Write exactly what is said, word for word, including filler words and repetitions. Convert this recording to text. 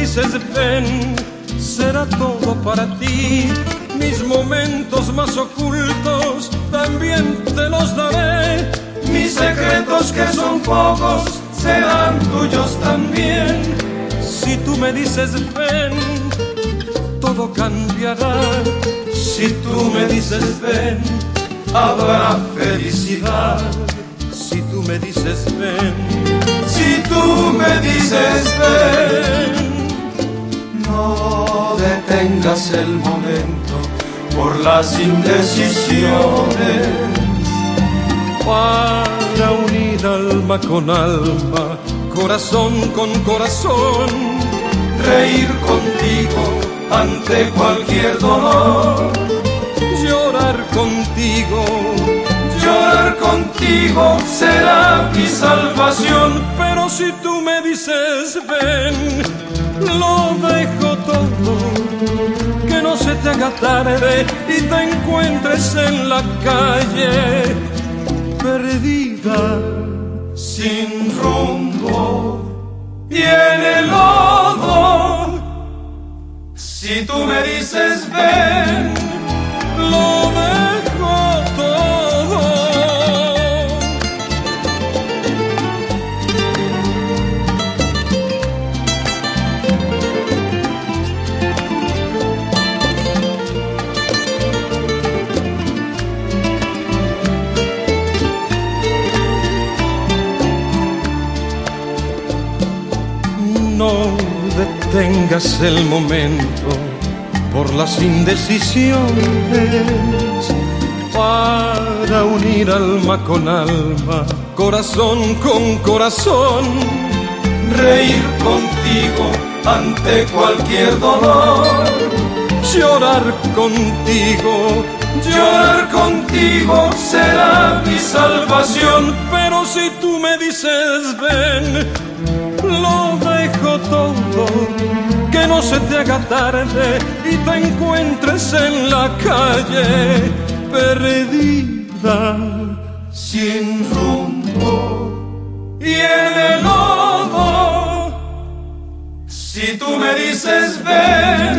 dices ven, será todo para ti. Mis momentos más ocultos también te los daré. Mis secretos que son pocos serán tuyos también. Si tú me dices ven, todo cambiará. Si tú me dices ven, habrá felicidad. Si tú me dices ven, si tú me dices ven, no detengas el momento por las indecisiones. Para unir alma con alma, corazón con corazón, reír contigo ante cualquier dolor, llorar contigo, llorar contigo será mi salvación. Pero si tú me dices ven, lo dejo todo, que no se te haga tarde y te encuentres en la calle perdida, sin rumbo y en el lodo. Si tú me dices ven, lo dejo todo. No detengas el momento por las indecisiones. Para unir alma con alma, corazón con corazón, reír contigo ante cualquier dolor, llorar contigo, llorar contigo será mi salvación. Pero si tú me dices ven, lo dejo todo, que no se te haga tarde y te encuentres en la calle perdida, sin rumbo y en el lodo. Si tú me dices ven,